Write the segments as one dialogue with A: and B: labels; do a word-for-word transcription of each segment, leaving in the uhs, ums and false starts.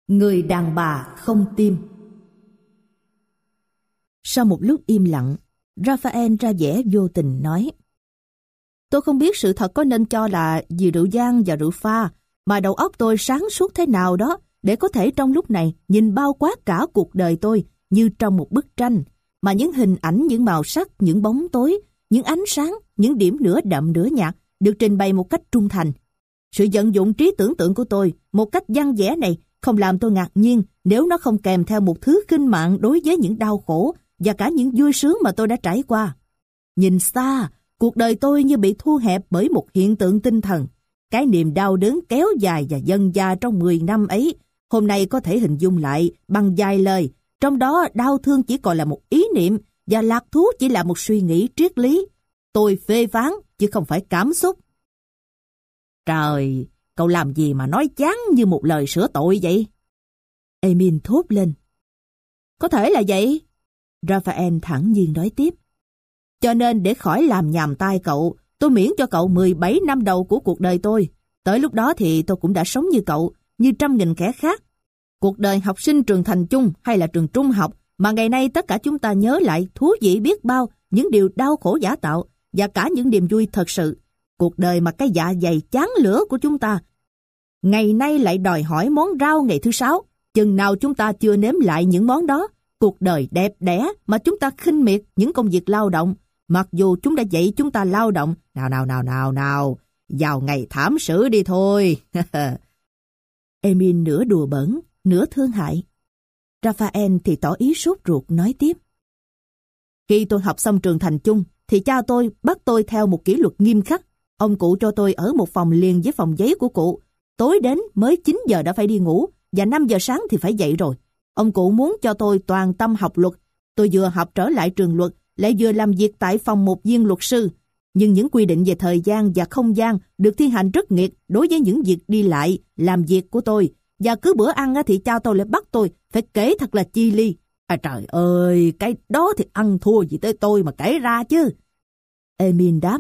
A: Người đàn bà không tim. Sau một lúc im lặng, Raphael ra vẻ vô tình nói: Tôi không biết sự thật có nên cho là vì rượu vang và rượu pha, mà đầu óc tôi sáng suốt thế nào đó để có thể trong lúc này nhìn bao quát cả cuộc đời tôi như trong một bức tranh, mà những hình ảnh, những màu sắc, những bóng tối, những ánh sáng, những điểm nửa đậm nửa nhạt được trình bày một cách trung thành. Sự vận dụng trí tưởng tượng của tôi một cách văn vẻ này không làm tôi ngạc nhiên nếu nó không kèm theo một thứ khinh mạng đối với những đau khổ và cả những vui sướng mà tôi đã trải qua. Nhìn xa, cuộc đời tôi như bị thu hẹp bởi một hiện tượng tinh thần. Cái niềm đau đớn kéo dài và dần dà trong mười năm ấy, hôm nay có thể hình dung lại bằng vài lời, trong đó đau thương chỉ còn là một ý niệm và lạc thú chỉ là một suy nghĩ triết lý. Tôi phê phán chứ không phải cảm xúc. Trời, cậu làm gì mà nói chán như một lời sửa tội vậy? Emil thốt lên. Có thể là vậy, Raphael thản nhiên nói tiếp. Cho nên để khỏi làm nhàm tai cậu, tôi miễn cho cậu mười bảy năm đầu của cuộc đời tôi. Tới lúc đó thì tôi cũng đã sống như cậu, như trăm nghìn kẻ khác. Cuộc đời học sinh trường thành chung hay là trường trung học mà ngày nay tất cả chúng ta nhớ lại thú vị biết bao những điều đau khổ giả tạo và cả những niềm vui thật sự. Cuộc đời mà cái dạ dày chán lửa của chúng ta ngày nay lại đòi hỏi món rau ngày thứ sáu. Chừng nào chúng ta chưa nếm lại những món đó, cuộc đời đẹp đẽ mà chúng ta khinh miệt những công việc lao động, mặc dù chúng đã dạy chúng ta lao động. Nào nào nào nào nào, vào ngày thảm sử đi thôi. Emil nửa đùa bỡn, nửa thương hại. Raphael thì tỏ ý sốt ruột nói tiếp. Khi tôi học xong trường thành chung, thì cha tôi bắt tôi theo một kỷ luật nghiêm khắc. Ông cụ cho tôi ở một phòng liền với phòng giấy của cụ. Tối đến mới chín giờ đã phải đi ngủ, và năm giờ sáng thì phải dậy rồi. Ông cụ muốn cho tôi toàn tâm học luật. Tôi vừa học trở lại trường luật, lại vừa làm việc tại phòng một viên luật sư. Nhưng những quy định về thời gian và không gian được thi hành rất nghiệt đối với những việc đi lại, làm việc của tôi. Và cứ bữa ăn thì cha tôi lại bắt tôi phải kể thật là chi ly. À trời ơi, cái đó thì ăn thua gì tới tôi mà kể ra chứ. Emil đáp.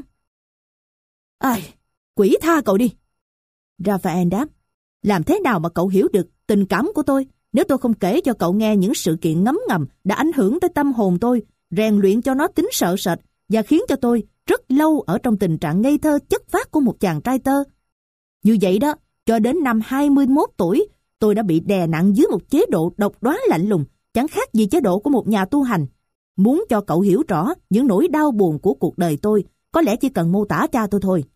A: Ai, quỷ tha cậu đi. Raphael đáp. Làm thế nào mà cậu hiểu được tình cảm của tôi nếu tôi không kể cho cậu nghe những sự kiện ngấm ngầm đã ảnh hưởng tới tâm hồn tôi, rèn luyện cho nó tính sợ sệt và khiến cho tôi rất lâu ở trong tình trạng ngây thơ chất phác của một chàng trai tơ. Như vậy đó, cho đến năm hai mươi mốt tuổi, tôi đã bị đè nặng dưới một chế độ độc đoán lạnh lùng, chẳng khác gì chế độ của một nhà tu hành. Muốn cho cậu hiểu rõ những nỗi đau buồn của cuộc đời tôi, có lẽ chỉ cần mô tả cha tôi thôi.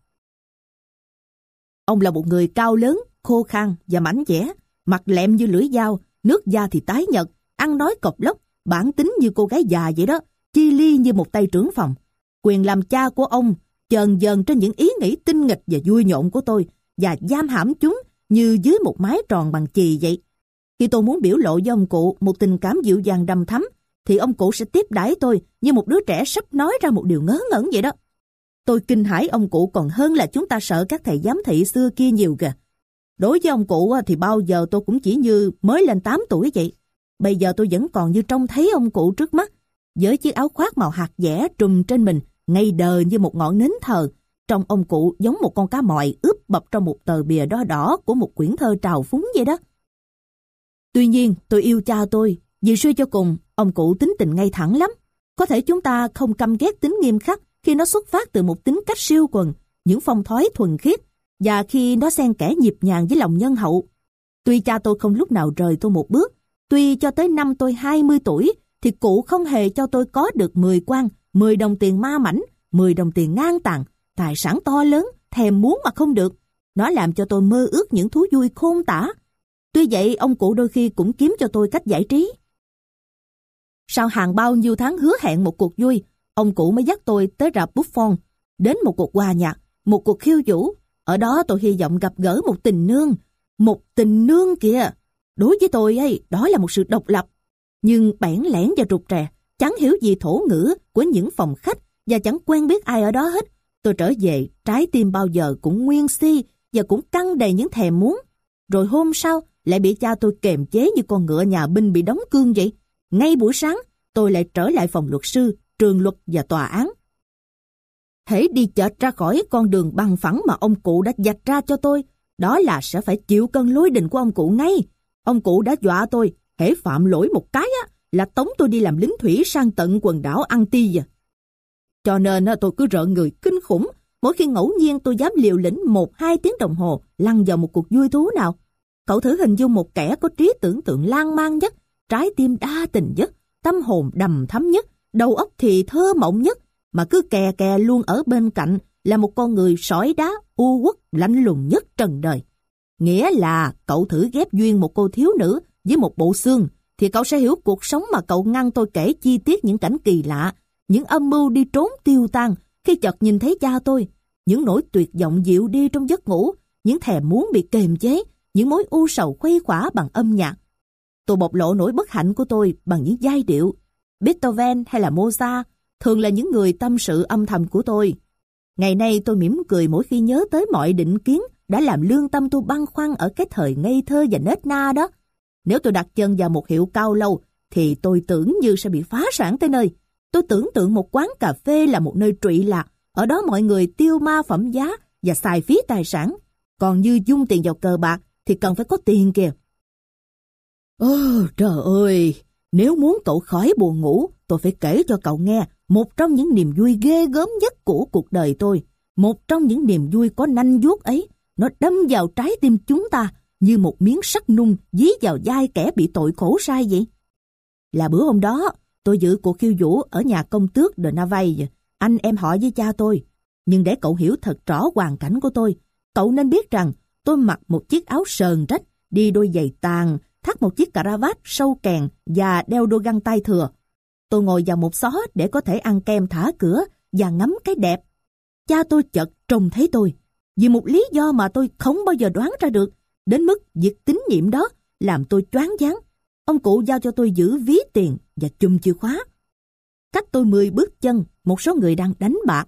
A: Ông là một người cao lớn, khô khan và mảnh dẻ, mặt lẹm như lưỡi dao, nước da thì tái nhợt, ăn nói cộc lốc, bản tính như cô gái già vậy đó, chi ly như một tay trưởng phòng. Quyền làm cha của ông chờn dờn trên những ý nghĩ tinh nghịch và vui nhộn của tôi, và giam hãm chúng như dưới một mái tròn bằng chì vậy. Khi tôi muốn biểu lộ với ông cụ một tình cảm dịu dàng đầm thắm, thì ông cụ sẽ tiếp đãi tôi như một đứa trẻ sắp nói ra một điều ngớ ngẩn vậy đó. Tôi kinh hãi ông cụ còn hơn là chúng ta sợ các thầy giám thị xưa kia nhiều kìa. Đối với ông cụ thì bao giờ tôi cũng chỉ như mới lên tám tuổi vậy. Bây giờ tôi vẫn còn như trông thấy ông cụ trước mắt, với chiếc áo khoác màu hạt dẻ trùm trên mình, ngây đờ như một ngọn nến thờ. Trong ông cụ giống một con cá mòi ướp bập trong một tờ bìa đỏ đỏ của một quyển thơ trào phúng vậy đó. Tuy nhiên, tôi yêu cha tôi, vì suy cho cùng, ông cụ tính tình ngay thẳng lắm. Có thể chúng ta không căm ghét tính nghiêm khắc khi nó xuất phát từ một tính cách siêu quần, những phong thói thuần khiết, và khi nó xen kẽ nhịp nhàng với lòng nhân hậu. Tuy cha tôi không lúc nào rời tôi một bước, tuy cho tới năm tôi hai mươi tuổi, thì cụ không hề cho tôi có được mười quan, mười đồng tiền ma mảnh, mười đồng tiền ngang tàn, tài sản to lớn, thèm muốn mà không được. Nó làm cho tôi mơ ước những thú vui khôn tả. Tuy vậy, ông cụ đôi khi cũng kiếm cho tôi cách giải trí. Sau hàng bao nhiêu tháng hứa hẹn một cuộc vui, ông cụ mới dắt tôi tới rạp Buffon, đến một cuộc hòa nhạc, một cuộc khiêu vũ. Ở đó tôi hy vọng gặp gỡ một tình nương. Một tình nương kìa! Đối với tôi ấy, đó là một sự độc lập. Nhưng bẽn lẽn và rụt rè, chẳng hiểu gì thổ ngữ của những phòng khách và chẳng quen biết ai ở đó hết. Tôi trở về, trái tim bao giờ cũng nguyên si và cũng căng đầy những thèm muốn. Rồi hôm sau, lại bị cha tôi kềm chế như con ngựa nhà binh bị đóng cương vậy. Ngay buổi sáng, tôi lại trở lại phòng luật sư, trường luật và tòa án. Hễ đi chệch ra khỏi con đường bằng phẳng mà ông cụ đã vạch ra cho tôi, đó là sẽ phải chịu cơn lối định của ông cụ ngay. Ông cụ đã dọa tôi, hễ phạm lỗi một cái á, là tống tôi đi làm lính thủy sang tận quần đảo Antilles. Cho nên tôi cứ rợn người kinh khủng mỗi khi ngẫu nhiên tôi dám liều lĩnh một hai tiếng đồng hồ lăn vào một cuộc vui thú nào. Cậu thử hình dung một kẻ có trí tưởng tượng lan man nhất, trái tim đa tình nhất, tâm hồn đầm thắm nhất, đầu óc thì thơ mộng nhất, mà cứ kè kè luôn ở bên cạnh là một con người sỏi đá, u uất, lạnh lùng nhất trần đời. Nghĩa là cậu thử ghép duyên một cô thiếu nữ với một bộ xương, thì cậu sẽ hiểu cuộc sống mà cậu ngăn tôi kể chi tiết những cảnh kỳ lạ, những âm mưu đi trốn tiêu tan khi chợt nhìn thấy cha tôi, những nỗi tuyệt vọng dịu đi trong giấc ngủ, những thèm muốn bị kềm chế, những mối u sầu khuây khỏa bằng âm nhạc. Tôi bộc lộ nỗi bất hạnh của tôi bằng những giai điệu. Beethoven hay là Mozart thường là những người tâm sự âm thầm của tôi. Ngày nay tôi mỉm cười mỗi khi nhớ tới mọi định kiến đã làm lương tâm tôi băn khoăn ở cái thời ngây thơ và nết na đó. Nếu tôi đặt chân vào một hiệu cao lâu thì tôi tưởng như sẽ bị phá sản tới nơi. Tôi tưởng tượng một quán cà phê là một nơi trụy lạc, ở đó mọi người tiêu ma phẩm giá và xài phí tài sản. Còn như dung tiền vào cờ bạc thì cần phải có tiền kìa. Ồ trời ơi, nếu muốn cậu khỏi buồn ngủ, tôi phải kể cho cậu nghe một trong những niềm vui ghê gớm nhất của cuộc đời tôi. Một trong những niềm vui có nanh vuốt ấy, nó đâm vào trái tim chúng ta như một miếng sắt nung dí vào vai kẻ bị tội khổ sai vậy. Là bữa hôm đó, tôi dự cuộc khiêu vũ ở nhà công tước de Navaille, anh em họ với cha tôi. Nhưng để cậu hiểu thật rõ hoàn cảnh của tôi, cậu nên biết rằng tôi mặc một chiếc áo sờn rách, đi đôi giày tàn, thắt một chiếc cà ra vát sâu kèn và đeo đôi găng tay thừa. Tôi ngồi vào một xó để có thể ăn kem thả cửa và ngắm cái đẹp. Cha tôi chợt trông thấy tôi, vì một lý do mà tôi không bao giờ đoán ra được, đến mức việc tín nhiệm đó làm tôi choáng váng. Ông cụ giao cho tôi giữ ví tiền và chùm chìa khóa. Cách tôi mười bước chân, một số người đang đánh bạc.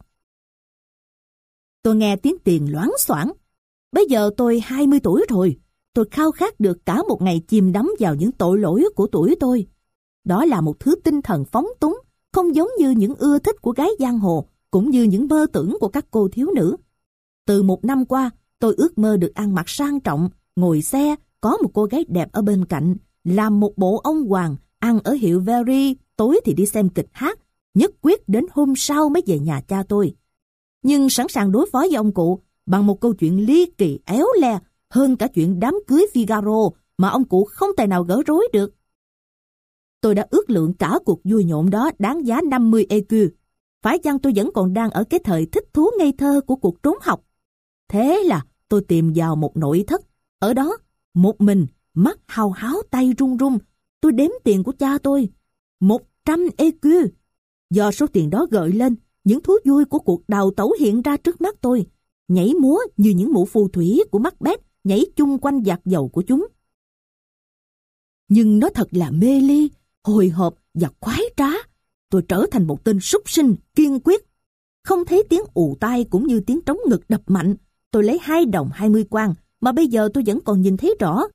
A: Tôi nghe tiếng tiền loáng xoảng. Bây giờ tôi hai mươi tuổi rồi. Tôi khao khát được cả một ngày chìm đắm vào những tội lỗi của tuổi tôi. Đó là một thứ tinh thần phóng túng, không giống như những ưa thích của gái giang hồ, cũng như những mơ tưởng của các cô thiếu nữ. Từ một năm qua, tôi ước mơ được ăn mặc sang trọng, ngồi xe, có một cô gái đẹp ở bên cạnh, làm một bộ ông hoàng, ăn ở hiệu Very, tối thì đi xem kịch hát, nhất quyết đến hôm sau mới về nhà cha tôi. Nhưng sẵn sàng đối phó với ông cụ bằng một câu chuyện ly kỳ éo le hơn cả chuyện đám cưới Figaro mà ông cụ không tài nào gỡ rối được. Tôi đã ước lượng cả cuộc vui nhộn đó đáng giá năm mươi e cu. Phải chăng tôi vẫn còn đang ở cái thời thích thú ngây thơ của cuộc trốn học? Thế là tôi tìm vào một nội thất. Ở đó, một mình, mắt hào háo tay run run, tôi đếm tiền của cha tôi. Một trăm e cu. Do số tiền đó gợi lên, những thú vui của cuộc đào tẩu hiện ra trước mắt tôi, nhảy múa như những mụ phù thủy của Macbeth nhảy chung quanh vạc dầu của chúng. Nhưng nó thật là mê ly, hồi hộp và khoái trá. Tôi trở thành một tên súc sinh kiên quyết. Không thấy tiếng ù tai cũng như tiếng trống ngực đập mạnh. Tôi lấy hai đồng hai mươi quan mà bây giờ tôi vẫn còn nhìn thấy rõ.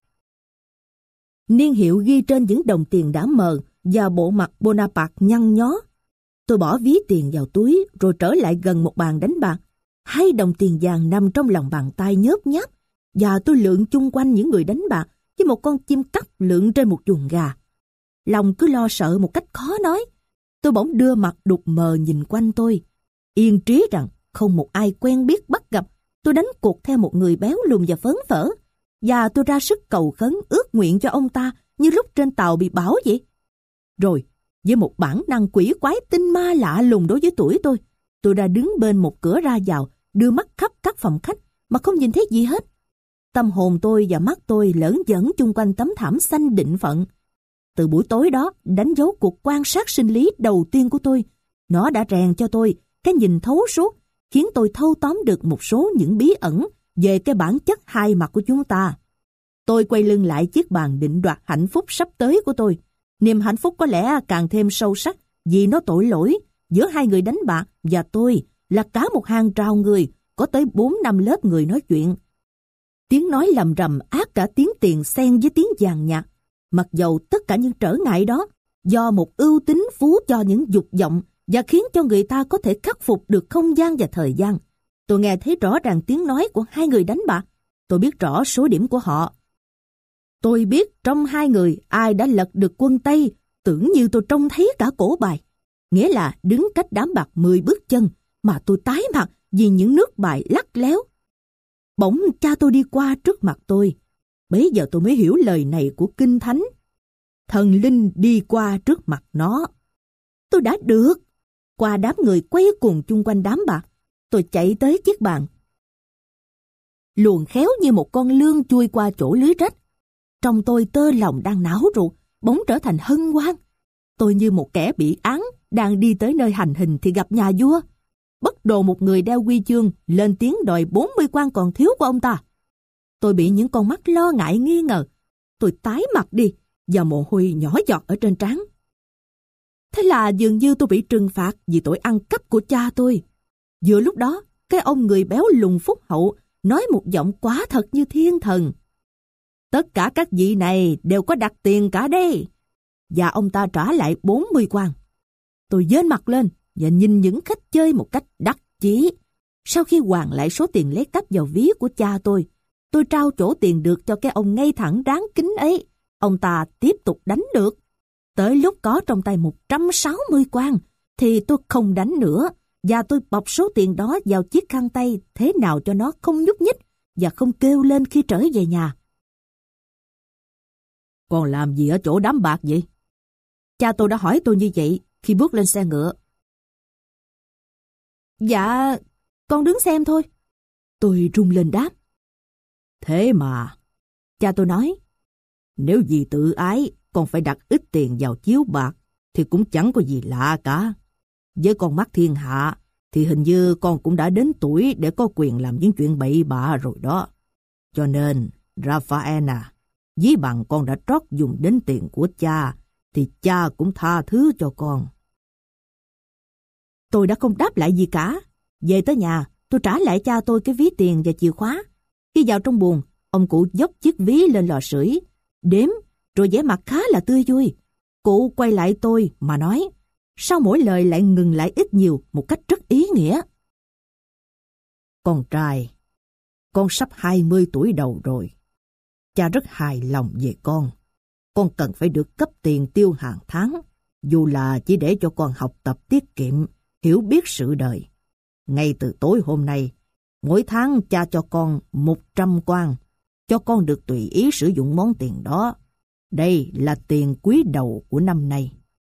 A: Niên hiệu ghi trên những đồng tiền đã mờ và bộ mặt Bonaparte nhăn nhó. Tôi bỏ ví tiền vào túi rồi trở lại gần một bàn đánh bạc. Hai đồng tiền vàng nằm trong lòng bàn tay nhớp nháp và tôi lượn chung quanh những người đánh bạc như một con chim cắt lượn trên một chuồng gà. Lòng cứ lo sợ một cách khó nói. Tôi bỗng đưa mặt đục mờ nhìn quanh tôi, yên trí rằng không một ai quen biết bắt gặp. Tôi đánh cuộc theo một người béo lùn và phớn phở, và tôi ra sức cầu khấn ước nguyện cho ông ta như lúc trên tàu bị bão vậy. Rồi, với một bản năng quỷ quái tinh ma lạ lùng đối với tuổi tôi, tôi đã đứng bên một cửa ra vào, đưa mắt khắp các phòng khách mà không nhìn thấy gì hết. Tâm hồn tôi và mắt tôi lởn vởn chung quanh tấm thảm xanh định phận. Từ buổi tối đó đánh dấu cuộc quan sát sinh lý đầu tiên của tôi. Nó đã rèn cho tôi cái nhìn thấu suốt, khiến tôi thâu tóm được một số những bí ẩn về cái bản chất hai mặt của chúng ta. Tôi quay lưng lại chiếc bàn định đoạt hạnh phúc sắp tới của tôi. Niềm hạnh phúc có lẽ càng thêm sâu sắc vì nó tội lỗi giữa hai người đánh bạc và tôi là cả một hàng rào người, có tới bốn năm lớp người nói chuyện. Tiếng nói lầm rầm ác cả tiếng tiền xen với tiếng vàng nhạc. Mặc dầu tất cả những trở ngại đó do một ưu tính phú cho những dục vọng và khiến cho người ta có thể khắc phục được không gian và thời gian. Tôi nghe thấy rõ ràng tiếng nói của hai người đánh bạc. Tôi biết rõ số điểm của họ. Tôi biết trong hai người ai đã lật được quân Tây, tưởng như tôi trông thấy cả cổ bài. Nghĩa là đứng cách đám bạc mười bước chân, mà tôi tái mặt vì những nước bài lắc léo. Bỗng cha tôi đi qua trước mặt tôi. Bấy giờ tôi mới hiểu lời này của Kinh Thánh. Thần linh đi qua trước mặt nó. Tôi đã được. Qua đám người quay cuồng chung quanh đám bạc, tôi chạy tới chiếc bàn. Luồn khéo như một con lươn chui qua chỗ lưới rách. Trong tôi tơ lòng đang não ruột, bỗng trở thành hân hoan. Tôi như một kẻ bị án, đang đi tới nơi hành hình thì gặp nhà vua. Bất đồ một người đeo huy chương lên tiếng đòi bốn mươi quan còn thiếu của ông ta. Tôi bị những con mắt lo ngại nghi ngờ. Tôi tái mặt đi và mồ hôi nhỏ giọt ở trên trán. Thế là dường như tôi bị trừng phạt vì tội ăn cắp của cha tôi. Vừa lúc đó, cái ông người béo lùn phúc hậu nói một giọng quá thật như thiên thần. Tất cả các vị này đều có đặt tiền cả đây. Và ông ta trả lại bốn mươi quan. Tôi giơ mặt lên và nhìn những khách chơi một cách đắc chí. Sau khi hoàn lại số tiền lấy cắp vào ví của cha tôi, tôi trao chỗ tiền được cho cái ông ngay thẳng đáng kính ấy. Ông ta tiếp tục đánh được. Tới lúc có trong tay một trăm sáu mươi quan, thì tôi không đánh nữa, và tôi bọc số tiền đó vào chiếc khăn tay thế nào cho nó không nhúc nhích và không kêu lên khi trở về nhà. Con làm gì ở chỗ đám bạc vậy? Cha tôi đã hỏi tôi như vậy khi bước lên xe ngựa. Dạ, con đứng xem thôi. Tôi rung lên đáp. Thế mà, cha tôi nói, nếu vì tự ái con phải đặt ít tiền vào chiếu bạc thì cũng chẳng có gì lạ cả. Với con mắt thiên hạ thì hình như con cũng đã đến tuổi để có quyền làm những chuyện bậy bạ rồi đó. Cho nên, Raphael à, ví bằng con đã trót dùng đến tiền của cha thì cha cũng tha thứ cho con. Tôi đã không đáp lại gì cả. Về tới nhà, tôi trả lại cha tôi cái ví tiền và chìa khóa. Khi vào trong buồng, ông cụ dốc chiếc ví lên lò sưởi, đếm, rồi vẻ mặt khá là tươi vui. Cụ quay lại tôi mà nói, sau mỗi lời lại ngừng lại ít nhiều một cách rất ý nghĩa. Con trai, con sắp hai mươi tuổi đầu rồi. Cha rất hài lòng về con. Con cần phải được cấp tiền tiêu hàng tháng, dù là chỉ để cho con học tập tiết kiệm, hiểu biết sự đời. Ngay từ tối hôm nay, mỗi tháng cha cho con một trăm quan, cho con được tùy ý sử dụng món tiền đó. Đây là tiền quý đầu của năm nay.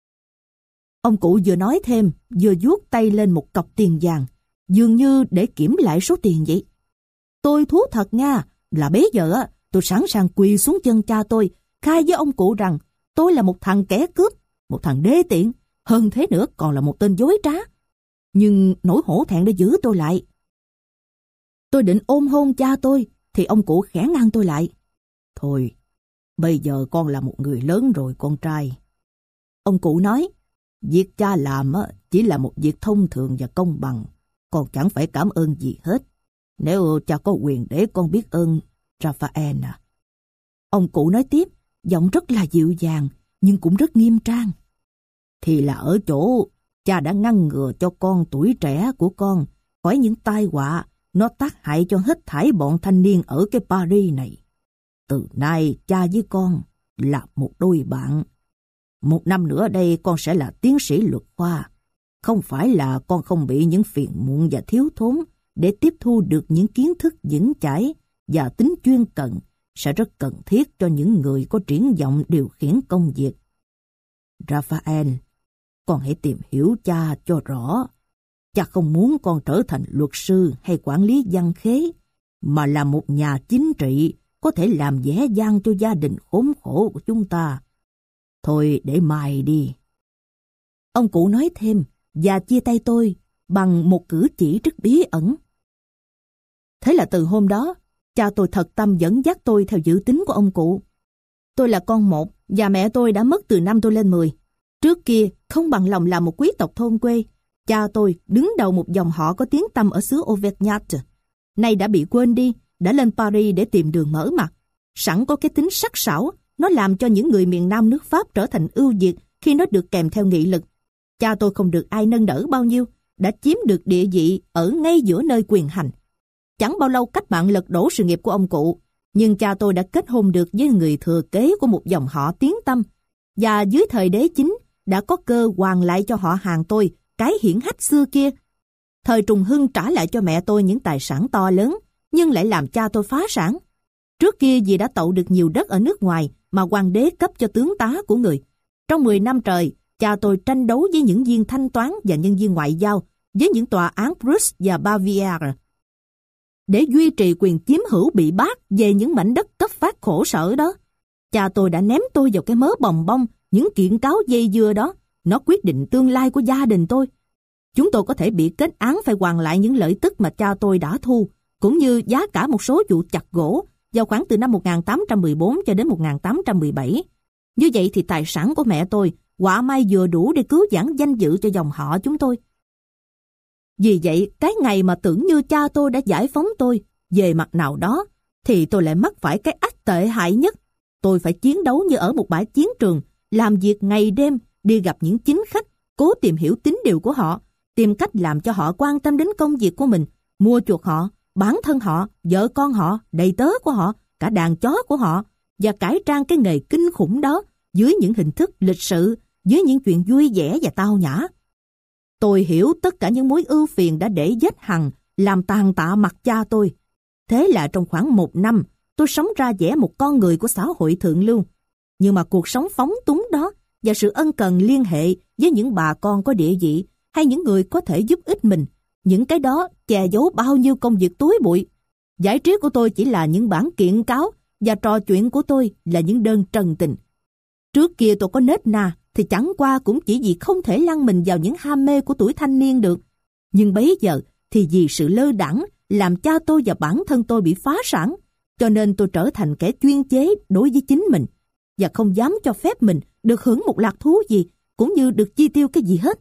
A: Ông cụ vừa nói thêm, vừa vuốt tay lên một cọc tiền vàng, dường như để kiểm lại số tiền vậy. Tôi thú thật nha, là bấy giờ tôi sẵn sàng quỳ xuống chân cha tôi, khai với ông cụ rằng tôi là một thằng kẻ cướp, một thằng đê tiện, hơn thế nữa còn là một tên dối trá. Nhưng nỗi hổ thẹn đã giữ tôi lại. Tôi định ôm hôn cha tôi, thì ông cụ khẽ ngăn tôi lại. Thôi, bây giờ con là một người lớn rồi con trai. Ông cụ nói, việc cha làm chỉ là một việc thông thường và công bằng, con chẳng phải cảm ơn gì hết. Nếu cha có quyền để con biết ơn, Raphael à. Ông cụ nói tiếp, giọng rất là dịu dàng, nhưng cũng rất nghiêm trang. Thì là ở chỗ, cha đã ngăn ngừa cho con tuổi trẻ của con khỏi những tai họa nó tác hại cho hết thảy bọn thanh niên ở cái Paris này. Từ nay cha với con là một đôi bạn. Một năm nữa đây con sẽ là tiến sĩ luật khoa. Không phải là con không bị những phiền muộn và thiếu thốn để tiếp thu được những kiến thức vững chãi và tính chuyên cần sẽ rất cần thiết cho những người có triển vọng điều khiển công việc. Raphael, con hãy tìm hiểu cha cho rõ. Cha không muốn con trở thành luật sư hay quản lý văn khế, mà là một nhà chính trị có thể làm vẻ vang cho gia đình khốn khổ của chúng ta. Thôi để mai đi. Ông cụ nói thêm và chia tay tôi bằng một cử chỉ rất bí ẩn. Thế là từ hôm đó, cha tôi thật tâm dẫn dắt tôi theo dự tính của ông cụ. Tôi là con một và mẹ tôi đã mất từ năm tôi lên mười. Trước kia, không bằng lòng làm một quý tộc thôn quê, cha tôi đứng đầu một dòng họ có tiếng tăm ở xứ Auvergnat. Nay đã bị quên đi, đã lên Paris để tìm đường mở mặt. Sẵn có cái tính sắc sảo, nó làm cho những người miền Nam nước Pháp trở thành ưu việt khi nó được kèm theo nghị lực. Cha tôi không được ai nâng đỡ bao nhiêu, đã chiếm được địa vị ở ngay giữa nơi quyền hành. Chẳng bao lâu cách mạng lật đổ sự nghiệp của ông cụ, Nhưng cha tôi đã kết hôn được với người thừa kế của một dòng họ tiếng tăm, và dưới thời đế chính đã có cơ hoàn lại cho họ hàng tôi cái hiển hách xưa kia. Thời Trùng Hưng trả lại cho mẹ tôi những tài sản to lớn, nhưng lại làm cha tôi phá sản. Trước kia vì đã tậu được nhiều đất ở nước ngoài mà hoàng đế cấp cho tướng tá của người. Trong mười năm trời, cha tôi tranh đấu với những viên thanh toán và nhân viên ngoại giao, với những tòa án Pruss và Baviera, để duy trì quyền chiếm hữu bị bác về những mảnh đất cấp phát khổ sở đó. Cha tôi đã ném tôi vào cái mớ bòng bong, những kiện cáo dây dưa đó. Nó quyết định tương lai của gia đình tôi. Chúng tôi có thể bị kết án phải hoàn lại những lợi tức mà cha tôi đã thu, cũng như giá cả một số vụ chặt gỗ vào khoảng từ năm một nghìn tám trăm mười bốn cho đến một nghìn tám trăm mười bảy. Như vậy thì tài sản của mẹ tôi quả may vừa đủ để cứu vãn danh dự cho dòng họ chúng tôi. Vì vậy, cái ngày mà tưởng như cha tôi đã giải phóng tôi, về mặt nào đó, thì tôi lại mắc phải cái ách tệ hại nhất. Tôi phải chiến đấu như ở một bãi chiến trường, làm việc ngày đêm, đi gặp những chính khách, cố tìm hiểu tín điều của họ, tìm cách làm cho họ quan tâm đến công việc của mình, mua chuộc họ, bản thân họ, vợ con họ, đầy tớ của họ, cả đàn chó của họ, và cải trang cái nghề kinh khủng đó dưới những hình thức lịch sự, dưới những chuyện vui vẻ và tao nhã. Tôi hiểu tất cả những mối ưu phiền đã để vết hằn, làm tàn tạ mặt cha tôi. Thế là trong khoảng một năm, tôi sống ra vẻ một con người của xã hội thượng lưu. Nhưng mà cuộc sống phóng túng đó và sự ân cần liên hệ với những bà con có địa vị hay những người có thể giúp ích mình, những cái đó che giấu bao nhiêu công việc tối bụi. Giải trí của tôi chỉ là những bản kiện cáo và trò chuyện của tôi là những đơn trần tình. Trước kia tôi có nết na thì chẳng qua cũng chỉ vì không thể lăn mình vào những ham mê của tuổi thanh niên được. Nhưng bấy giờ thì vì sự lơ đãng làm cha tôi và bản thân tôi bị phá sản, cho nên tôi trở thành kẻ chuyên chế đối với chính mình và không dám cho phép mình được hưởng một lạc thú gì cũng như được chi tiêu cái gì hết.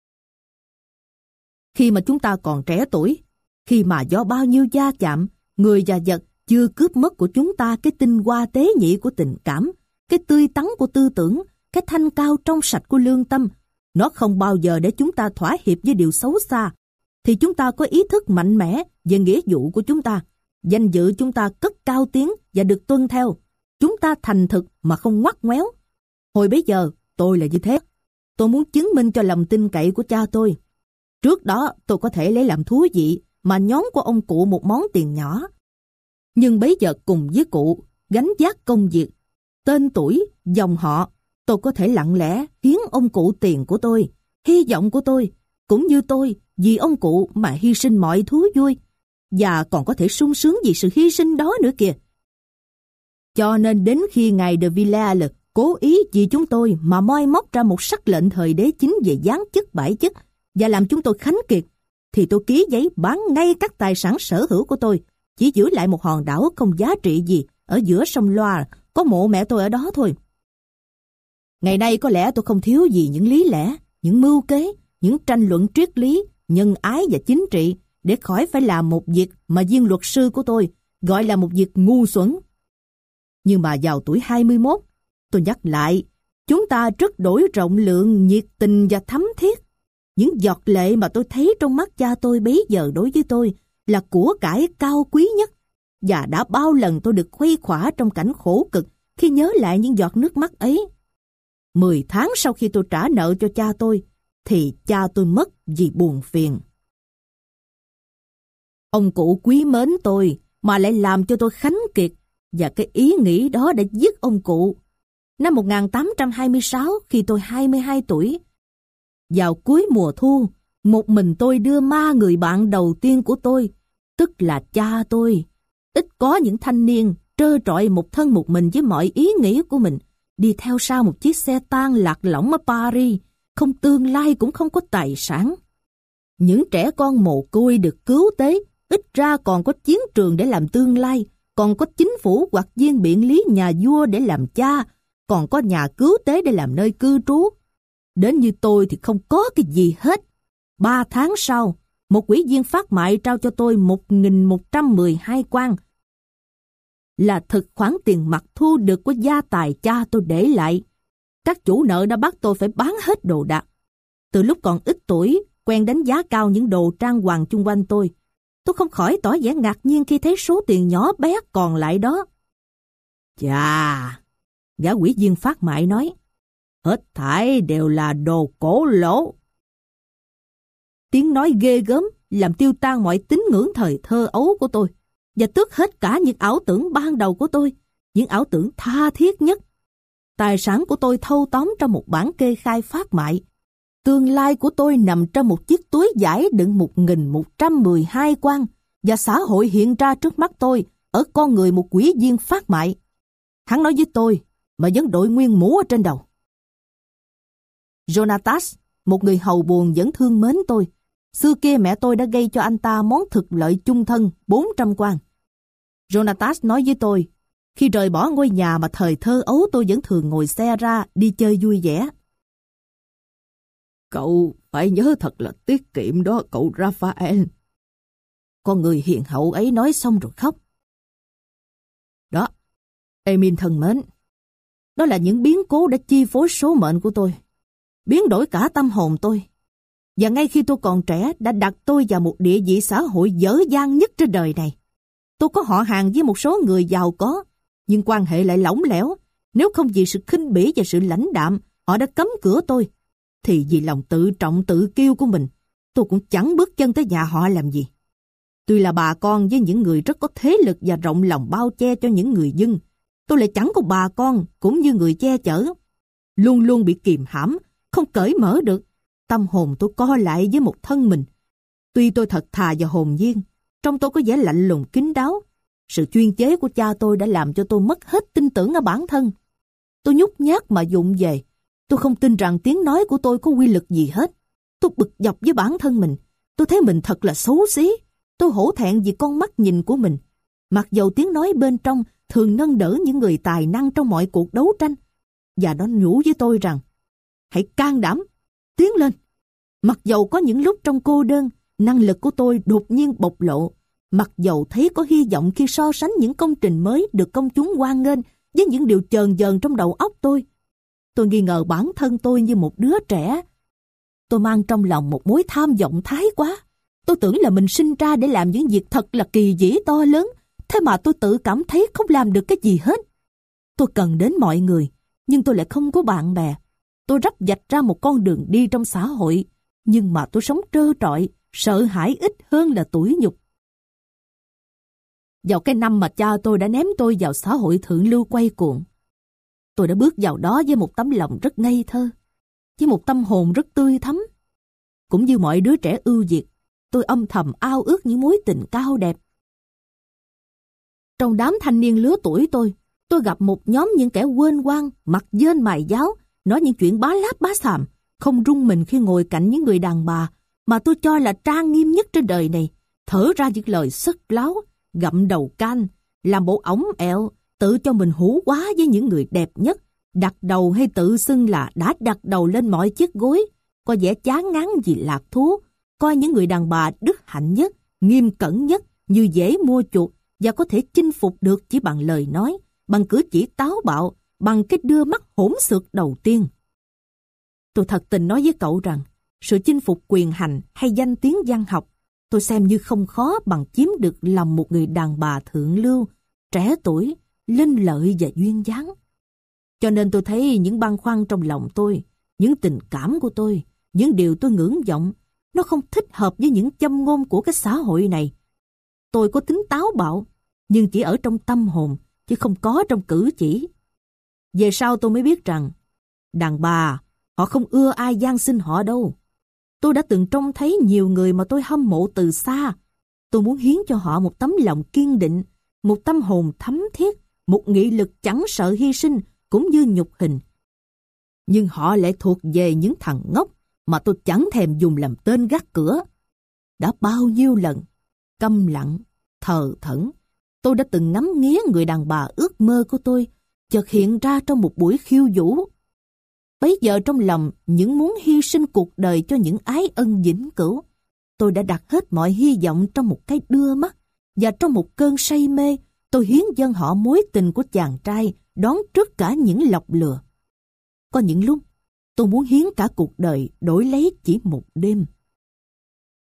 A: Khi mà chúng ta còn trẻ tuổi, khi mà do bao nhiêu va chạm, người và vật chưa cướp mất của chúng ta cái tinh hoa tế nhị của tình cảm, cái tươi tắn của tư tưởng, cái thanh cao trong sạch của lương tâm, nó không bao giờ để chúng ta thỏa hiệp với điều xấu xa, thì chúng ta có ý thức mạnh mẽ về nghĩa vụ của chúng ta, danh dự chúng ta cất cao tiếng và được tuân theo, chúng ta thành thực mà không ngoắt ngoéo. Hồi bấy giờ tôi là như thế. Tôi muốn chứng minh cho lòng tin cậy của cha tôi. Trước đó tôi có thể lấy làm thú vị mà nhón của ông cụ một món tiền nhỏ. Nhưng bấy giờ cùng với cụ gánh vác công việc, tên tuổi, dòng họ, tôi có thể lặng lẽ hiến ông cụ tiền của tôi, hy vọng của tôi, cũng như tôi vì ông cụ mà hy sinh mọi thú vui, và còn có thể sung sướng vì sự hy sinh đó nữa kìa. Cho nên đến khi ngài de Villèle cố ý vì chúng tôi mà moi móc ra một sắc lệnh thời đế chính về giáng chức bãi chức và làm chúng tôi khánh kiệt, thì tôi ký giấy bán ngay các tài sản sở hữu của tôi, chỉ giữ lại một hòn đảo không giá trị gì ở giữa sông Loire, có mộ mẹ tôi ở đó thôi. Ngày nay có lẽ tôi không thiếu gì những lý lẽ, những mưu kế, những tranh luận triết lý, nhân ái và chính trị để khỏi phải làm một việc mà viên luật sư của tôi gọi là một việc ngu xuẩn. Nhưng mà vào tuổi hai mươi mốt, tôi nhắc lại, chúng ta rất đổi rộng lượng, nhiệt tình và thấm thiết. Những giọt lệ mà tôi thấy trong mắt cha tôi bấy giờ đối với tôi là của cải cao quý nhất, và đã bao lần tôi được khuây khỏa trong cảnh khổ cực khi nhớ lại những giọt nước mắt ấy. Mười tháng sau khi tôi trả nợ cho cha tôi, thì cha tôi mất vì buồn phiền. Ông cụ quý mến tôi mà lại làm cho tôi khánh kiệt, và cái ý nghĩ đó đã giết ông cụ. Năm một nghìn tám trăm hai mươi sáu, khi tôi hai mươi hai tuổi, vào cuối mùa thu, một mình tôi đưa ma người bạn đầu tiên của tôi, tức là cha tôi. Ít có những thanh niên trơ trọi một thân một mình với mọi ý nghĩ của mình, đi theo sau một chiếc xe tang lạc lõng ở Paris, không tương lai cũng không có tài sản. Những trẻ con mồ côi được cứu tế, ít ra còn có chiến trường để làm tương lai, còn có chính phủ hoặc viên biện lý nhà vua để làm cha, còn có nhà cứu tế để làm nơi cư trú. Đến như tôi thì không có cái gì hết. Ba tháng sau, một quỹ viên phát mại trao cho tôi một nghìn một trăm mười hai quan, là thực khoản tiền mặt thu được của gia tài cha tôi để lại. Các chủ nợ đã bắt tôi phải bán hết đồ đạc. Từ lúc còn ít tuổi, quen đánh giá cao những đồ trang hoàng chung quanh tôi, tôi không khỏi tỏ vẻ ngạc nhiên khi thấy số tiền nhỏ bé còn lại đó. Chà, gã quỷ viên phát mại nói, hết thảy đều là đồ cổ lỗ. Tiếng nói ghê gớm làm tiêu tan mọi tín ngưỡng thời thơ ấu của tôi và tước hết cả những ảo tưởng ban đầu của tôi, những ảo tưởng tha thiết nhất. Tài sản của tôi thâu tóm trong một bản kê khai phát mại. Tương lai của tôi nằm trong một chiếc túi vải đựng một nghìn một trăm mười hai quan, và xã hội hiện ra trước mắt tôi ở con người một quỷ viên phát mại. Hắn nói với tôi mà vẫn đội nguyên mũ ở trên đầu. Jonatas, một người hầu buồn vẫn thương mến tôi. Xưa kia mẹ tôi đã gây cho anh ta món thực lợi chung thân bốn trăm quan. Jonatas nói với tôi, khi rời bỏ ngôi nhà mà thời thơ ấu tôi vẫn thường ngồi xe ra đi chơi vui vẻ. Cậu phải nhớ thật là tiết kiệm đó, cậu Raphael. Con người hiền hậu ấy nói xong rồi khóc. Đó, Emil thân mến, đó là những biến cố đã chi phối số mệnh của tôi, biến đổi cả tâm hồn tôi. Và ngay khi tôi còn trẻ đã đặt tôi vào một địa vị xã hội dở dang nhất trên đời này. Tôi có họ hàng với một số người giàu có, nhưng quan hệ lại lỏng lẻo. Nếu không vì sự khinh bỉ và sự lãnh đạm, họ đã cấm cửa tôi, thì vì lòng tự trọng tự kiêu của mình, tôi cũng chẳng bước chân tới nhà họ làm gì. Tuy là bà con với những người rất có thế lực và rộng lòng bao che cho những người dân, tôi lại chẳng có bà con cũng như người che chở. Luôn luôn bị kìm hãm, không cởi mở được. Tâm hồn tôi co lại với một thân mình. Tuy tôi thật thà và hồn nhiên, trong tôi có vẻ lạnh lùng kín đáo. Sự chuyên chế của cha tôi đã làm cho tôi mất hết tin tưởng ở bản thân. Tôi nhút nhát mà vụng về. Tôi không tin rằng tiếng nói của tôi có quy lực gì hết. Tôi bực dọc với bản thân mình. Tôi thấy mình thật là xấu xí. Tôi hổ thẹn vì con mắt nhìn của mình. Mặc dầu tiếng nói bên trong thường nâng đỡ những người tài năng trong mọi cuộc đấu tranh. Và nó nhủ với tôi rằng, hãy can đảm, tiến lên. Mặc dầu có những lúc trong cô đơn, năng lực của tôi đột nhiên bộc lộ. Mặc dầu thấy có hy vọng khi so sánh những công trình mới được công chúng hoan nghênh với những điều chờn dờn trong đầu óc tôi. Tôi nghi ngờ bản thân tôi như một đứa trẻ. Tôi mang trong lòng một mối tham vọng thái quá. Tôi tưởng là mình sinh ra để làm những việc thật là kỳ vĩ to lớn, thế mà tôi tự cảm thấy không làm được cái gì hết. Tôi cần đến mọi người, nhưng tôi lại không có bạn bè. Tôi rắp vạch ra một con đường đi trong xã hội, nhưng mà tôi sống trơ trọi, sợ hãi ít hơn là tủi nhục. Vào cái năm mà cha tôi đã ném tôi vào xã hội thượng lưu quay cuồng, tôi đã bước vào đó với một tấm lòng rất ngây thơ, với một tâm hồn rất tươi thắm. Cũng như mọi đứa trẻ ưu việt, tôi âm thầm ao ước những mối tình cao đẹp. Trong đám thanh niên lứa tuổi tôi, tôi gặp một nhóm những kẻ quên quang, mặt dên mày giáo, nói những chuyện bá láp bá xàm, không rung mình khi ngồi cạnh những người đàn bà mà tôi cho là trang nghiêm nhất trên đời này, thở ra những lời sất láo, gặm đầu can, làm bộ ống ẹo, tự cho mình hủ quá với những người đẹp nhất, đặt đầu hay tự xưng là đã đặt đầu lên mọi chiếc gối, có vẻ chán ngán vì lạc thú, coi những người đàn bà đức hạnh nhất, nghiêm cẩn nhất như dễ mua chuộc và có thể chinh phục được chỉ bằng lời nói, bằng cử chỉ táo bạo, bằng cái đưa mắt hỗn xược đầu tiên. Tôi thật tình nói với cậu rằng, sự chinh phục quyền hành hay danh tiếng văn học, tôi xem như không khó bằng chiếm được lòng một người đàn bà thượng lưu, trẻ tuổi, linh lợi và duyên dáng. Cho nên tôi thấy những băn khoăn trong lòng tôi, những tình cảm của tôi, những điều tôi ngưỡng vọng, nó không thích hợp với những châm ngôn của cái xã hội này. Tôi có tính táo bạo, nhưng chỉ ở trong tâm hồn, chứ không có trong cử chỉ. Về sau tôi mới biết rằng, đàn bà, họ không ưa ai gian xin họ đâu. Tôi đã từng trông thấy nhiều người mà tôi hâm mộ từ xa. Tôi muốn hiến cho họ một tấm lòng kiên định, một tâm hồn thấm thiết, một nghị lực chẳng sợ hy sinh cũng như nhục hình. Nhưng họ lại thuộc về những thằng ngốc mà tôi chẳng thèm dùng làm tên gác cửa. Đã bao nhiêu lần, câm lặng, thờ thẫn, tôi đã từng ngắm nghía người đàn bà ước mơ của tôi chợt hiện ra trong một buổi khiêu vũ. Bấy giờ trong lòng những muốn hy sinh cuộc đời cho những ái ân vĩnh cửu, tôi đã đặt hết mọi hy vọng trong một cái đưa mắt, và trong một cơn say mê, tôi hiến dâng họ mối tình của chàng trai đón trước cả những lọc lừa. Có những lúc, tôi muốn hiến cả cuộc đời đổi lấy chỉ một đêm.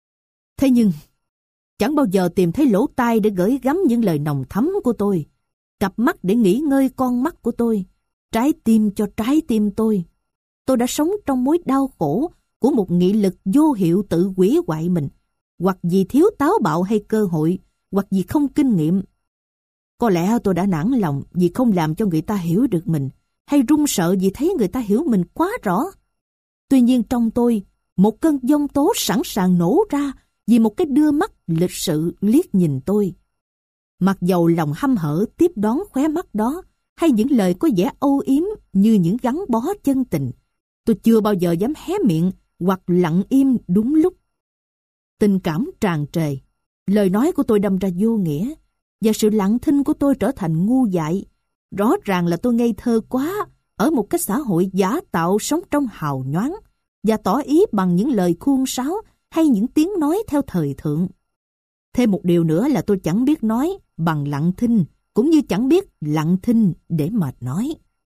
A: Thế nhưng, chẳng bao giờ tìm thấy lỗ tai để gửi gắm những lời nồng thắm của tôi. cặp mắt để nghỉ ngơi con mắt của tôi, trái tim cho trái tim tôi. Tôi đã sống trong mối đau khổ của một nghị lực vô hiệu tự hủy hoại mình, hoặc vì thiếu táo bạo hay cơ hội, hoặc vì không kinh nghiệm. Có lẽ tôi đã nản lòng vì không làm cho người ta hiểu được mình, hay run sợ vì thấy người ta hiểu mình quá rõ. Tuy nhiên trong tôi, một cơn giông tố sẵn sàng nổ ra vì một cái đưa mắt lịch sự liếc nhìn tôi. Mặc dầu lòng hăm hở tiếp đón khóe mắt đó, hay những lời có vẻ âu yếm như những gắn bó chân tình, tôi chưa bao giờ dám hé miệng hoặc lặng im đúng lúc. Tình cảm tràn trề, lời nói của tôi đâm ra vô nghĩa, và sự lặng thinh của tôi trở thành ngu dại. Rõ ràng là tôi ngây thơ quá ở một cái xã hội giả tạo sống trong hào nhoáng, và tỏ ý bằng những lời khuôn sáo hay những tiếng nói theo thời thượng. Thêm một điều nữa là tôi chẳng biết nói bằng lặng thinh, cũng như chẳng biết lặng thinh để mệt nói.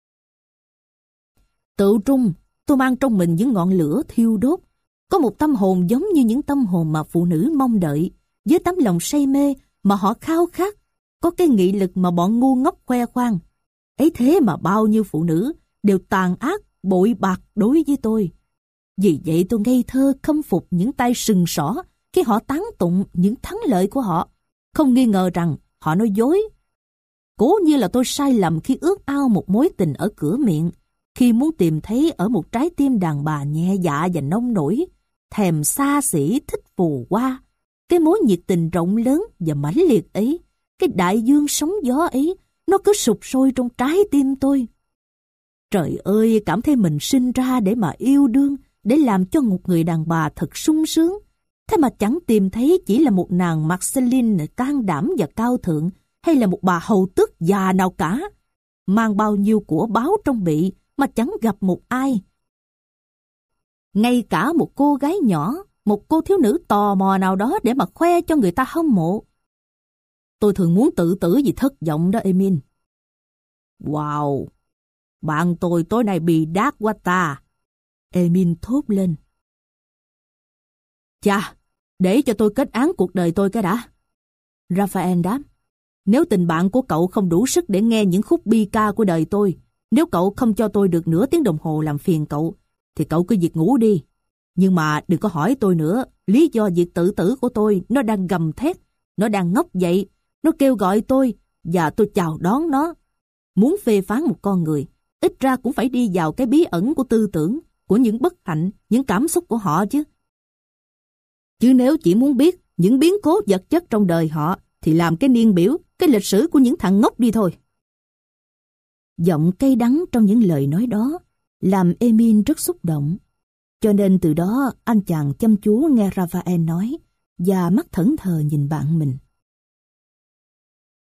A: Tự trung, tôi mang trong mình những ngọn lửa thiêu đốt, có một tâm hồn giống như những tâm hồn mà phụ nữ mong đợi, với tấm lòng say mê mà họ khao khát, có cái nghị lực mà bọn ngu ngốc khoe khoang. Ấy thế mà bao nhiêu phụ nữ đều tàn ác, bội bạc đối với tôi. Vì vậy tôi ngây thơ khâm phục những tay sừng sỏ khi họ tán tụng những thắng lợi của họ, không nghi ngờ rằng họ nói dối. Cố như là tôi sai lầm khi ước ao một mối tình ở cửa miệng, khi muốn tìm thấy ở một trái tim đàn bà nhẹ dạ và nông nổi, thèm xa xỉ thích phù hoa. Cái mối nhiệt tình rộng lớn và mãnh liệt ấy, cái đại dương sóng gió ấy, nó cứ sục sôi trong trái tim tôi. Trời ơi, cảm thấy mình sinh ra để mà yêu đương, để làm cho một người đàn bà thật sung sướng. Thế mà chẳng tìm thấy chỉ là một nàng Marceline can đảm và cao thượng, hay là một bà hầu tước già nào cả, mang bao nhiêu của báo trong bị mà chẳng gặp một ai. Ngay cả một cô gái nhỏ, một cô thiếu nữ tò mò nào đó để mà khoe cho người ta hâm mộ. Tôi thường muốn tự tử vì thất vọng đó, Emin. Wow, bạn tôi tối nay bị đát quá ta. Emin thốt lên. Chà, để cho tôi kết án cuộc đời tôi cái đã. Raphael đáp. Nếu tình bạn của cậu không đủ sức để nghe những khúc bi ca của đời tôi, nếu cậu không cho tôi được nửa tiếng đồng hồ làm phiền cậu, thì cậu cứ việc ngủ đi. Nhưng mà đừng có hỏi tôi nữa, lý do việc tự tử của tôi, nó đang gầm thét, nó đang ngóc dậy, nó kêu gọi tôi, và tôi chào đón nó. Muốn phê phán một con người, ít ra cũng phải đi vào cái bí ẩn của tư tưởng, của những bất hạnh, những cảm xúc của họ chứ. Chứ nếu chỉ muốn biết những biến cố vật chất trong đời họ, thì làm cái niên biểu, cái lịch sử của những thằng ngốc đi thôi. Giọng cay đắng trong những lời nói đó làm Emin rất xúc động. Cho nên từ đó anh chàng chăm chú nghe Raphael nói và mắt thẫn thờ nhìn bạn mình.